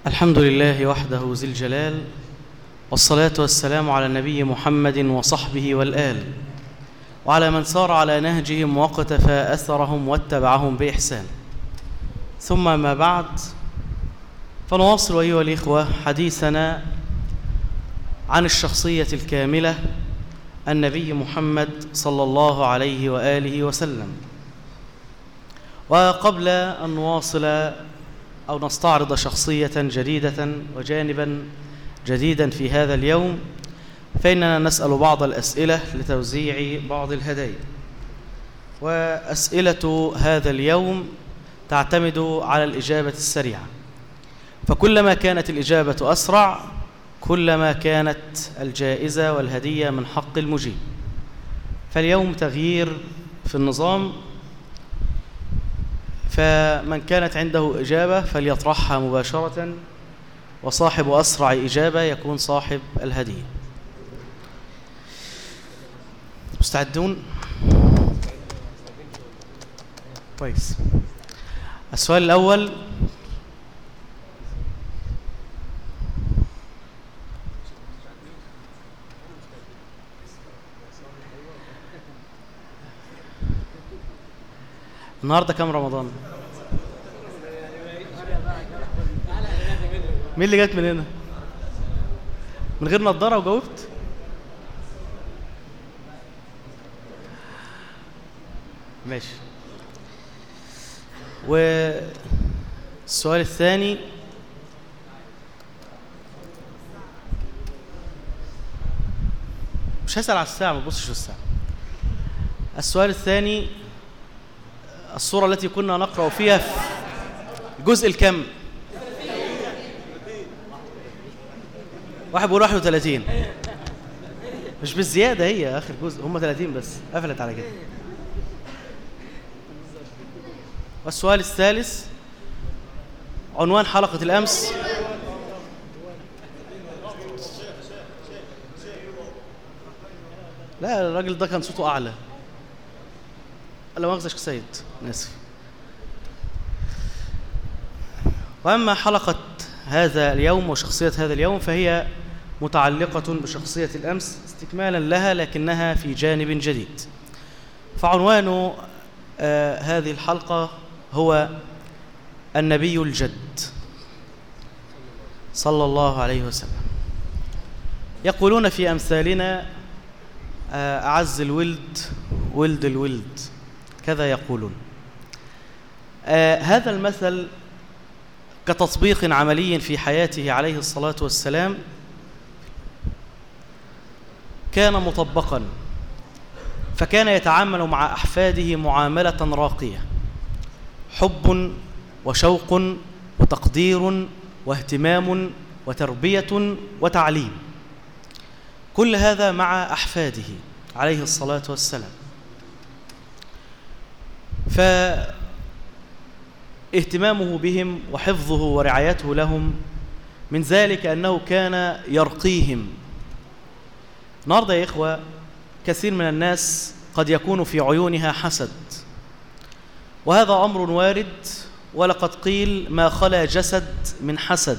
الحمد لله وحده ذي الجلال، والصلاة والسلام على النبي محمد وصحبه والآل، وعلى من سار على نهجهم واقتفى أثرهم واتبعهم بإحسان. ثم ما بعد، فنواصل أيها الإخوة حديثنا عن الشخصية الكاملة النبي محمد صلى الله عليه وآله وسلم. وقبل أن نواصل أو نستعرض شخصية جديدة وجانبا جديدا في هذا اليوم، فإننا نسأل بعض الأسئلة لتوزيع بعض الهدايا. وأسئلة هذا اليوم تعتمد على الإجابة السريعة، فكلما كانت الإجابة أسرع كلما كانت الجائزة والهدية من حق المجيب. فاليوم تغيير في النظام، فمن كانت عنده إجابة فليطرحها مباشرة، وصاحب أسرع إجابة يكون صاحب الهدية. مستعدون؟ كويس. السؤال الأول: النهارده كام رمضان؟ مين اللي جات من هنا؟ من غير نظارة وجاوبت؟ ماشي. والسؤال الثاني: مش هسأل على الساعة، ما تبصش في الساعة. السؤال الثاني: الصورة التي كنا نقرأ فيها في الجزء الكم؟ واحد بيقول 31، مش بالزيادة، هي آخر جزء، هم 30 بس، قفلت على كده. والسؤال الثالث: عنوان حلقة الأمس. لا، الراجل ده كان صوته أعلى. لا مؤاخذة يا شيخ سيد، آسف. وأما حلقة هذا اليوم وشخصية هذا اليوم فهي متعلقة بشخصية الأمس استكمالا لها، لكنها في جانب جديد. فعنوان هذه الحلقة هو النبي الجد صلى الله عليه وسلم. يقولون في أمثالنا: أعز الولد ولد الولد، كذا يقولون. هذا المثل كتطبيق عملي في حياته عليه الصلاة والسلام كان مطبقا، فكان يتعامل مع أحفاده معاملة راقية، حب وشوق وتقدير واهتمام وتربية وتعليم، كل هذا مع أحفاده عليه الصلاة والسلام. فاهتمامه بهم وحفظه ورعايته لهم من ذلك أنه كان يرقيهم. النهارده يا إخوة كثير من الناس قد يكون في عيونها حسد، وهذا أمر وارد، ولقد قيل: ما خلا جسد من حسد،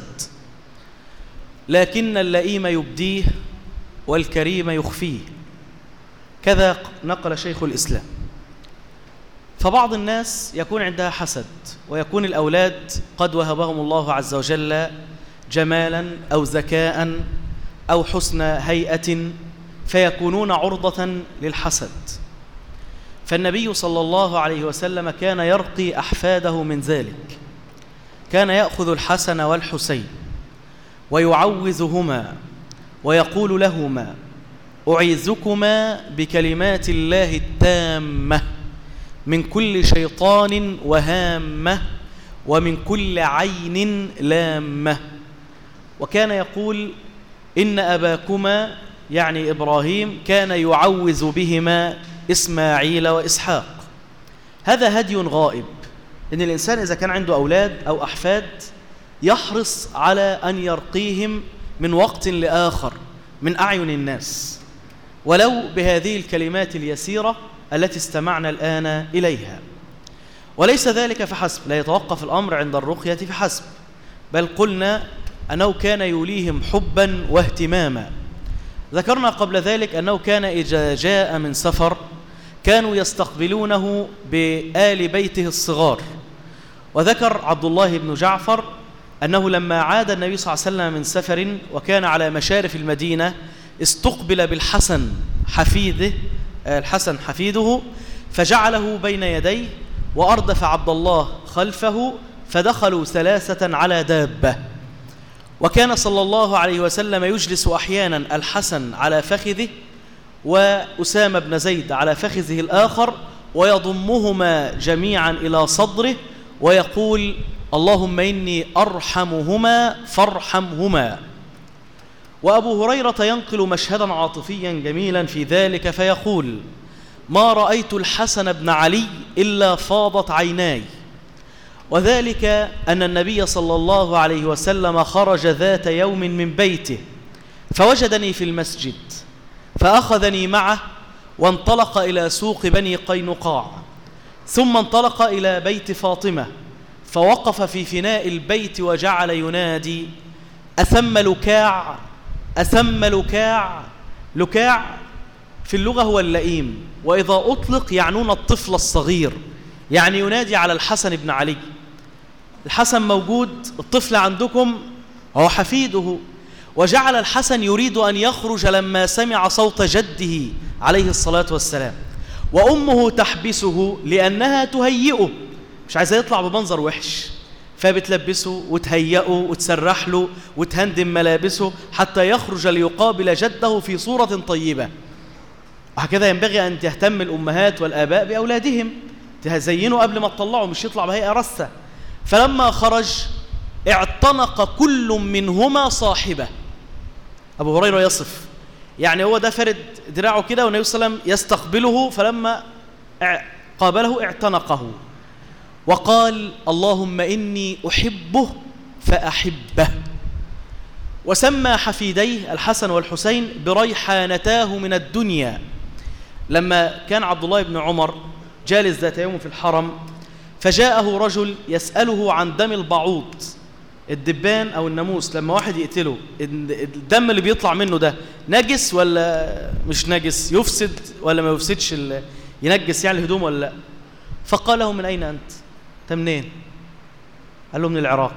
لكن اللئيم يبديه والكريم يخفيه، كذا نقل شيخ الإسلام. فبعض الناس يكون عندها حسد، ويكون الأولاد قد وهبهم الله عز وجل جمالا أو ذكاء أو حسن هيئة، فيكونون عرضة للحسد. فالنبي صلى الله عليه وسلم كان يرقي أحفاده من ذلك، كان يأخذ الحسن والحسين ويعوذهما ويقول لهما: أعيذكما بكلمات الله التامة من كل شيطان وهامة ومن كل عين لامة. وكان يقول: إن أباكما، يعني إبراهيم، كان يعوذ بهما إسماعيل وإسحاق. هذا هدي غائب، إن الإنسان إذا كان عنده أولاد أو أحفاد يحرص على أن يرقيهم من وقت لآخر من أعين الناس، ولو بهذه الكلمات اليسيرة التي استمعنا الآن إليها. وليس ذلك فحسب، لا يتوقف الأمر عند الرقية فحسب، بل قلنا أنه كان يوليهم حبا واهتماما. ذكرنا قبل ذلك أنه كان إذا جاء من سفر كانوا يستقبلونه بآل بيته الصغار. وذكر عبد الله بن جعفر أنه لما عاد النبي صلى الله عليه وسلم من سفر وكان على مشارف المدينة استقبل بالحسن الحسن حفيده، فجعله بين يديه وأردف عبد الله خلفه، فدخلوا 3 على دابة. وكان صلى الله عليه وسلم يجلس أحيانا الحسن على فخذه وأسامة بن زيد على فخذه الآخر، ويضمهما جميعا إلى صدره ويقول: اللهم إني أرحمهما فارحمهما. وأبو هريرة ينقل مشهدا عاطفيا جميلا في ذلك فيقول: ما رأيت الحسن بن علي إلا فاضت عيناي. وذلك أن النبي صلى الله عليه وسلم خرج ذات يوم من بيته فوجدني في المسجد، فأخذني معه وانطلق إلى سوق بني قينقاع، ثم انطلق إلى بيت فاطمة فوقف في فناء البيت وجعل ينادي: أثم لكاع، أثم لكاع. لكاع في اللغة هو اللئيم، وإذا أطلق يعنون الطفل الصغير، يعني ينادي على الحسن بن علي. الحسن موجود، الطفل عندكم هو حفيده. وجعل الحسن يريد أن يخرج لما سمع صوت جده عليه الصلاة والسلام، وأمه تحبسه لأنها تهيئه، مش عايزة يطلع بمنظر وحش، فبتلبسه وتهيئه وتسرح له وتهندم ملابسه حتى يخرج ليقابل جده في صورة طيبة. وهكذا ينبغي أن تهتم الأمهات والآباء بأولادهم، تزينوا قبل ما تطلعوا، مش يطلع بهيئة رثة. فلما خرج اعتنق كل منهما صاحبه. أبو هريرة يصف، يعني هو ده فرد دراعه كده والنبي صلى الله عليه وسلم يستقبله، فلما قابله اعتنقه وقال: اللهم إني أحبه فأحبه. وسمى حفيديه الحسن والحسين بريحانتاه من الدنيا. لما كان عبد الله بن عمر جالس ذات يوم في الحرم، فجاءه رجل يسأله عن دم البعوض، الدبان أو الناموس. لما واحد يقتله الدم اللي بيطلع منه ده نجس ولا مش نجس؟ يفسد ولا ما يفسدش؟ ينجس يعني الهدوم ولا لا؟ فقال له: من أين أنت منين؟ قال له: من العراق.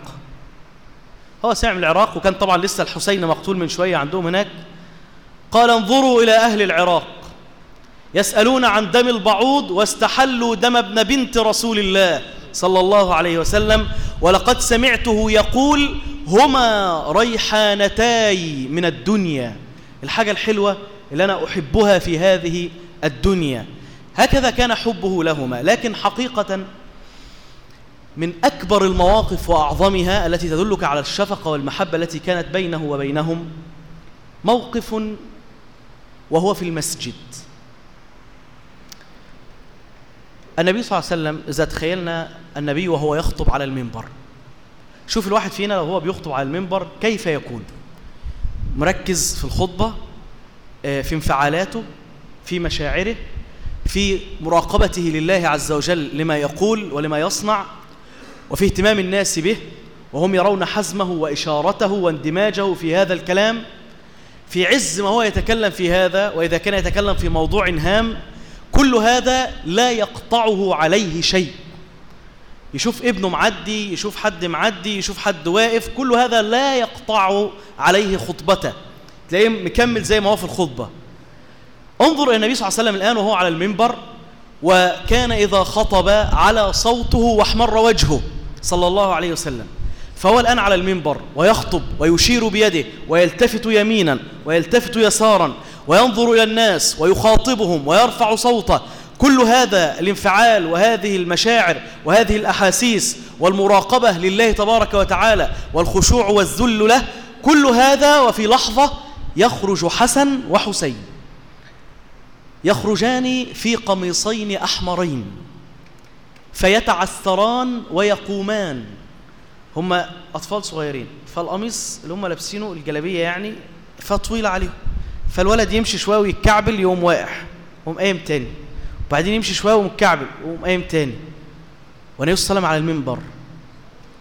هو سمع من العراق، وكان طبعا لسه الحسين مقتول من شوية عندهم هناك. قال: انظروا إلى أهل العراق يسألون عن دم البعوض واستحلوا دم ابن بنت رسول الله صلى الله عليه وسلم، ولقد سمعته يقول: هما ريحانتاي من الدنيا، الحاجة الحلوة اللي أنا أحبها في هذه الدنيا. هكذا كان حبه لهما. لكن حقيقة من أكبر المواقف وأعظمها التي تدلك على الشفقة والمحبة التي كانت بينه وبينهم موقف وهو في المسجد. النبي صلى الله عليه وسلم، إذا تخيلنا النبي وهو يخطب على المنبر، شوف الواحد فينا وهو بيخطب على المنبر كيف يكون مركز في الخطبة، في انفعالاته، في مشاعره، في مراقبته لله عز وجل لما يقول ولما يصنع، وفي اهتمام الناس به وهم يرون حزمه وإشارته واندماجه في هذا الكلام، في عز ما هو يتكلم في هذا. وإذا كان يتكلم في موضوع هام، كل هذا لا يقطعه عليه شيء. يشوف ابنه معدي، يشوف حد معدي، يشوف حد واقف، كل هذا لا يقطع عليه خطبته، تلاقيه مكمل زي ما هو في الخطبة. انظر إلى النبي صلى الله عليه وسلم الآن وهو على المنبر، وكان إذا خطب على صوته واحمر وجهه صلى الله عليه وسلم. فهو الآن على المنبر ويخطب ويشير بيده ويلتفت يمينا ويلتفت يسارا وينظر إلى الناس ويخاطبهم ويرفع صوته. كل هذا الانفعال وهذه المشاعر وهذه الأحاسيس والمراقبة لله تبارك وتعالى والخشوع والذل له، كل هذا وفي لحظة يخرج حسن وحسين، يخرجان في قميصين أحمرين فيتعثران ويقومان. هم أطفال صغيرين، فالقميص اللي هم لابسينه الجلابية يعني فطويلة عليهم، فالولد يمشي شوية ويتكعبل يقوم واقع ويقوم قايم تاني، وبعدين يمشي شوية ومتكعبل ويقوم قايم تاني. والنبي صلى الله عليه وسلم على المنبر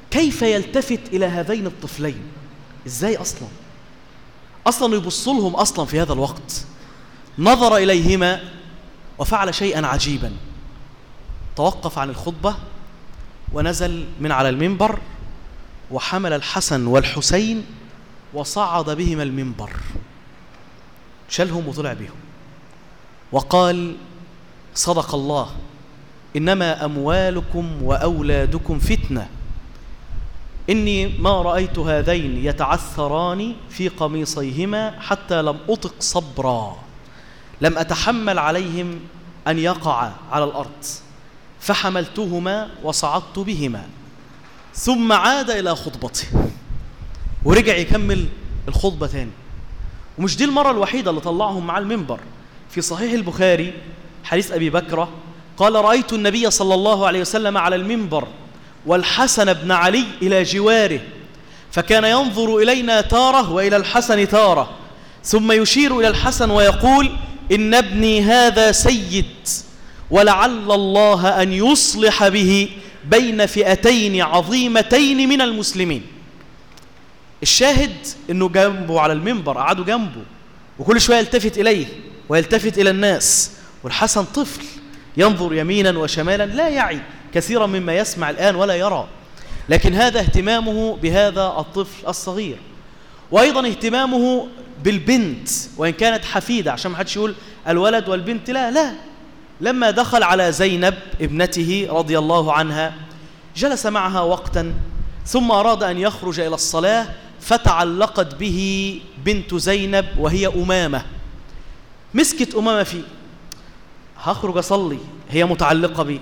كيف يلتفت إلى هذين الطفلين؟ إزاي أصلا يبص لهم أصلا في هذا الوقت؟ نظر إليهما وفعل شيئا عجيبا، توقف عن الخطبة ونزل من على المنبر وحمل الحسن والحسين وصعد بهما المنبر، شالهم وطلع بهم وقال: صدق الله، إنما أموالكم وأولادكم فتنة، إني ما رأيت هذين يتعثران في قميصيهما حتى لم أطق صبرا، لم أتحمل عليهم أن يقع على الأرض، فحملتهما وصعدت بهما. ثم عاد إلى خطبته ورجع يكمل الخطبة تاني. ومش دي المرة الوحيدة اللي طلعهم مع المنبر. في صحيح البخاري حديث أبي بكرة قال: رأيت النبي صلى الله عليه وسلم على المنبر والحسن بن علي إلى جواره، فكان ينظر إلينا تارة وإلى الحسن تارة، ثم يشير إلى الحسن ويقول: إن ابني هذا سيد، ولعل الله أن يصلح به بين فئتين عظيمتين من المسلمين. الشاهد إنه جنبه على المنبر، قعدوا جنبه وكل شوية يلتفت إليه ويلتفت إلى الناس، والحسن طفل ينظر يمينا وشمالا، لا يعي كثيرا مما يسمع الآن ولا يرى، لكن هذا اهتمامه بهذا الطفل الصغير. وأيضا اهتمامه بالبنت وإن كانت حفيدة، عشان ما حدش يقول الولد والبنت، لا، لما دخل على زينب ابنته رضي الله عنها جلس معها وقتا، ثم أراد أن يخرج إلى الصلاة، فتعلقت به بنت زينب وهي أمامة، مسكت أمامة فيه، هخرج أصلي، هي متعلقة بي.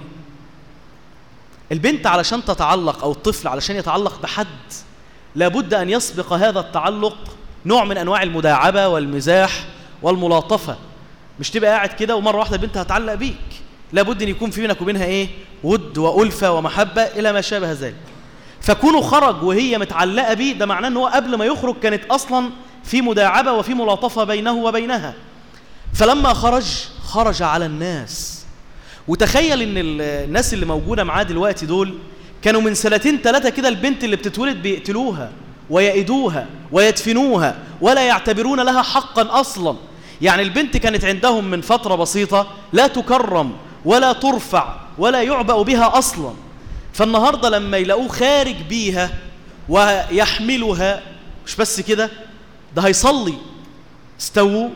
البنت علشان تتعلق أو الطفل علشان يتعلق بحد لابد أن يسبق هذا التعلق نوع من أنواع المداعبة والمزاح والملاطفة. مش تبقى قاعد كده ومرة واحدة البنت هتعلق بيك، لابد أن يكون في بينك وبينها إيه؟ ود وألفة ومحبة إلى ما شابه ذلك. فكونه خرج وهي متعلقة بيه ده معناه أنه قبل ما يخرج كانت أصلا في مداعبة وفي ملاطفة بينه وبينها. فلما خرج على الناس، وتخيل ان الناس اللي موجودة معاه دلوقتي دول كانوا من 2-3 كده البنت اللي بتتولد بيقتلوها ويأيدوها ويدفنوها ولا يعتبرون لها حقا أصلا. يعني البنت كانت عندهم من فترة بسيطة لا تكرم ولا ترفع ولا يعبأ بها أصلا. فالنهاردة لما يلاقوه خارج بيها ويحملها، مش بس كده، ده هيصلي، استووا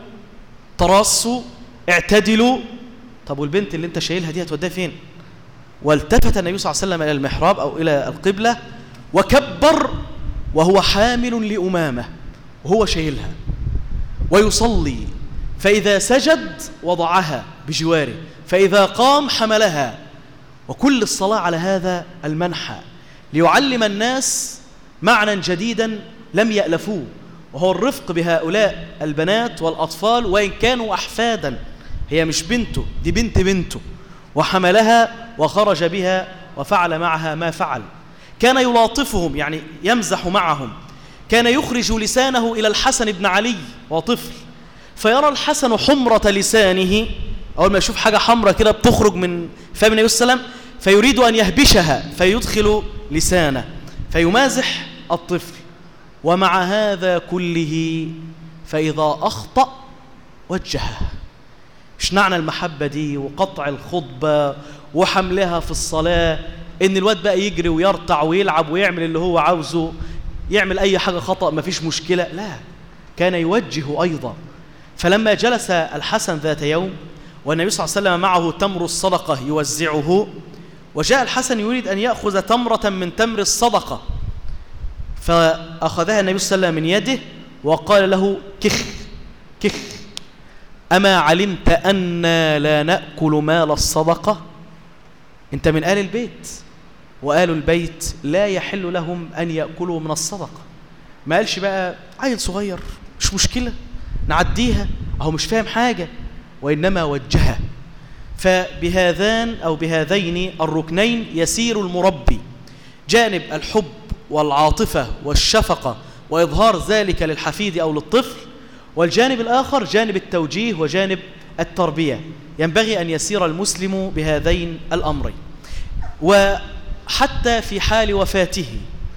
تراصوا اعتدلوا. طب والبنت اللي انت شايلها دي هتوديها فين؟ والتفت النبي صلى الله عليه وسلم إلى المحراب أو إلى القبلة وكبر وهو حامل لأمامة وهو شايلها ويصلي، فإذا سجد وضعها بجواره، فإذا قام حملها، وكل الصلاة على هذا المنحى ليعلم الناس معنى جديدا لم يألفوه، وهو الرفق بهؤلاء البنات والأطفال وإن كانوا أحفادا. هي مش بنته، دي بنته، وحملها وخرج بها وفعل معها ما فعل. كان يلاطفهم، يعني يمزح معهم، كان يخرج لسانه إلى الحسن بن علي وطفل، فيرى الحسن حمرة لسانه، أول ما يشوف حاجة حمرة كده بتخرج من فم النبي صلى الله عليه وسلم فيريد أن يهبشها فيدخل لسانه فيمازح الطفل. ومع هذا كله فإذا أخطأ وجهه. مش معنى المحبة دي وقطع الخطبة وحملها في الصلاة إن الواد بقى يجري ويرتع ويلعب ويعمل اللي هو عاوزه، يعمل أي حاجة خطأ مفيش مشكلة، لا، كان يوجه أيضا. فلما جلس الحسن ذات يوم والنبي صلى الله عليه وسلم معه تمر الصدقة يوزعه، وجاء الحسن يريد أن يأخذ تمرة من تمر الصدقة، فأخذها النبي صلى الله عليه وسلم من يده وقال له: كخ، أما علمت أننا لا نأكل مال الصدقة؟ أنت من آل البيت، وآل البيت لا يحل لهم أن يأكلوا من الصدقة. ما قالش بقى عيل صغير مش مشكلة نعديها أهو مش فاهم حاجة، وإنما وجهه. فبهذان أو بهذين الركنين يسير المربي، جانب الحب والعاطفة والشفقة وإظهار ذلك للحفيد أو للطفل، والجانب الآخر جانب التوجيه وجانب التربية. ينبغي أن يسير المسلم بهذين الأمرين. وحتى في حال وفاته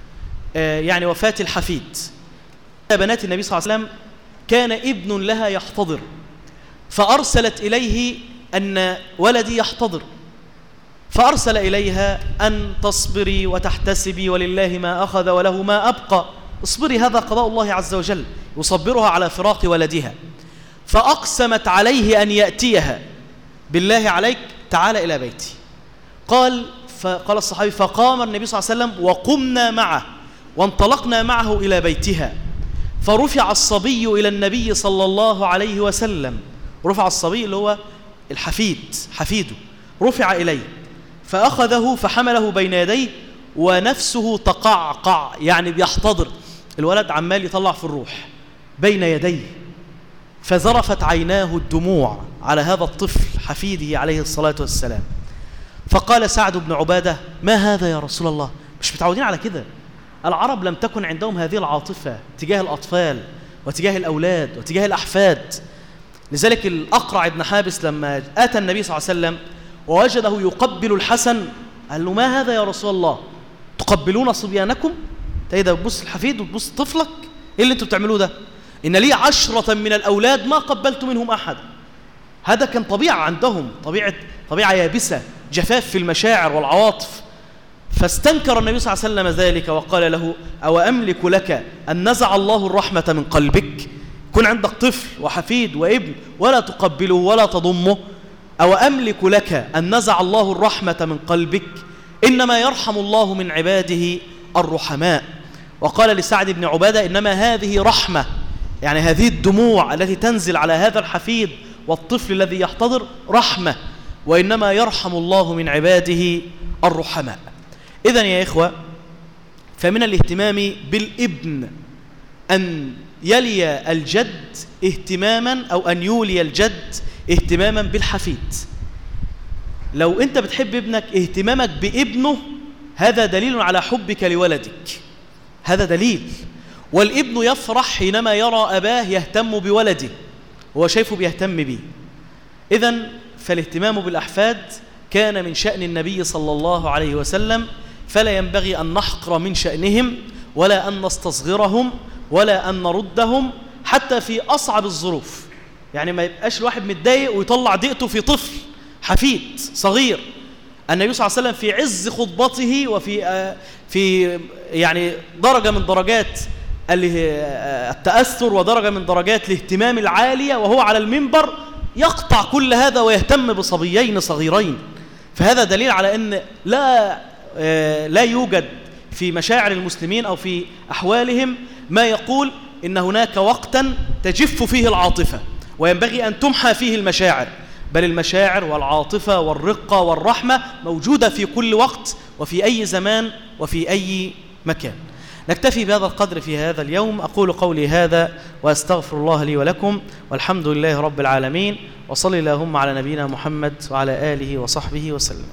يعني وفاة الحفيد، بنات النبي صلى الله عليه وسلم كان ابن لها يحتضر، فأرسلت إليه أن ولدي يحتضر، فأرسل إليها أن تصبري وتحتسبي ولله ما أخذ وله ما أبقى، اصبري هذا قضاء الله عز وجل، يصبرها على فراق ولدها. فأقسمت عليه أن يأتيها، بالله عليك تعال إلى بيتي. فقال الصحابي فقام النبي صلى الله عليه وسلم وقمنا معه وانطلقنا معه إلى بيتها، فرفع الصبي إلى النبي صلى الله عليه وسلم، رفع الصبي اللي هو الحفيد، حفيده رفع إليه، فأخذه فحمله بين يديه ونفسه تقعقع، يعني بيحتضر، الولد عمال يطلع في الروح بين يديه، فزرفت عيناه الدموع على هذا الطفل حفيده عليه الصلاة والسلام. فقال سعد بن عبادة ما هذا يا رسول الله؟ مش متعودين على كده، العرب لم تكن عندهم هذه العاطفة تجاه الأطفال وتجاه الأولاد وتجاه الأحفاد. لذلك الأقرع بن حابس لما أتى النبي صلى الله عليه وسلم ووجده يقبل الحسن قال له ما هذا يا رسول الله؟ تقبلون صبيانكم؟ انت ايه ده، بتبص الحفيد وتبص طفلك؟ ايه اللي انتوا بتعملوه ده؟ إن لي 10 من الأولاد ما قبلت منهم أحد. هذا كان طبيعة عندهم، طبيعة يابسة، جفاف في المشاعر والعواطف. فاستنكر النبي صلى الله عليه وسلم ذلك وقال له أو أملك لك أن نزع الله الرحمة من قلبك؟ كن عندك طفل وحفيد وابن ولا تقبله ولا تضمه؟ أو أملك لك أن نزع الله الرحمة من قلبك؟ إنما يرحم الله من عباده الرحماء. وقال لسعد بن عبادة إنما هذه رحمة، يعني هذه الدموع التي تنزل على هذا الحفيد والطفل الذي يحتضر رحمة، وإنما يرحم الله من عباده الرحماء. إذن يا إخوة، فمن الاهتمام بالابن أن يلي الجد اهتماما، أو أن يولي الجد اهتماما بالحفيد. لو أنت بتحب ابنك، اهتمامك بابنه هذا دليل على حبك لولدك، هذا دليل. والابن يفرح حينما يرى أباه يهتم بولده، هو شايفه بيهتم به. إذن فالاهتمام بالأحفاد كان من شأن النبي صلى الله عليه وسلم، فلا ينبغي أن نحقر من شأنهم ولا أن نستصغرهم ولا أن نردهم حتى في أصعب الظروف. يعني ما يبقاش الواحد متضايق ويطلع ضيقته في طفل حفيد صغير. النبي صلى الله عليه وسلم في عز خطبته وفي يعني درجة من درجات التأثر ودرجة من درجات الاهتمام العالية، وهو على المنبر يقطع كل هذا ويهتم بصبيين صغيرين. فهذا دليل على أن لا يوجد في مشاعر المسلمين أو في أحوالهم ما يقول إن هناك وقتا تجف فيه العاطفة وينبغي أن تمحى فيه المشاعر، بل المشاعر والعاطفة والرقة والرحمة موجودة في كل وقت وفي أي زمان وفي أي مكان. نكتفي بهذا القدر في هذا اليوم. أقول قولي هذا وأستغفر الله لي ولكم، والحمد لله رب العالمين، وصلي اللهم على نبينا محمد وعلى آله وصحبه وسلم.